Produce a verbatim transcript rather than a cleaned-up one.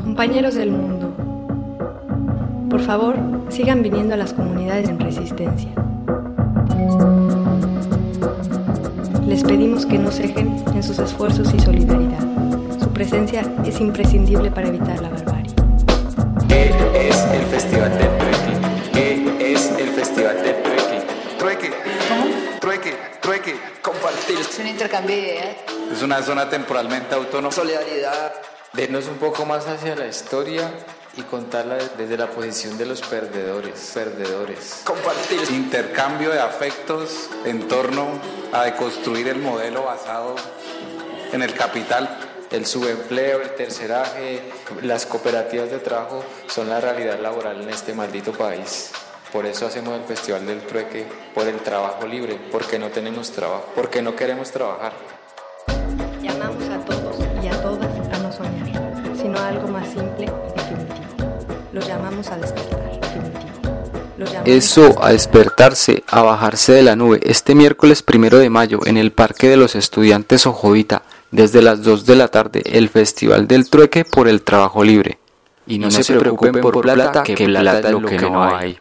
Compañeros del mundo, por favor, sigan viniendo a las comunidades en resistencia. Les pedimos que no cejen en sus esfuerzos y solidaridad. Su presencia es imprescindible para evitar la barbarie. ¿Qué es el Festival del Trueque? ¿Qué es el Festival del Trueque? Trueque. ¿Cómo? Trueque, trueque, compartir. Es un intercambio de ideas. Es una zona temporalmente autónoma. Solidaridad. Vernos un poco más hacia la historia y contarla desde la posición de los perdedores, perdedores. Compartir. Intercambio de afectos en torno a deconstruir el modelo basado en el capital. El subempleo, el terceraje, las cooperativas de trabajo son la realidad laboral en este maldito país. Por eso hacemos el Festival del Trueque, por el trabajo libre, porque no tenemos trabajo, porque no queremos trabajar. Llamamos a todos y a todas a no soñar, sino a algo más simple y definitivo. Los llamamos a despertar, definitivo. Los llamamos Eso, a despertarse, a bajarse de la nube, este miércoles primero de mayo, en el Parque de los Estudiantes Ojovita, desde las dos de la tarde, el Festival del Trueque por el trabajo libre. Y no, y no se, se preocupen, preocupen por plata, que plata es lo que no hay.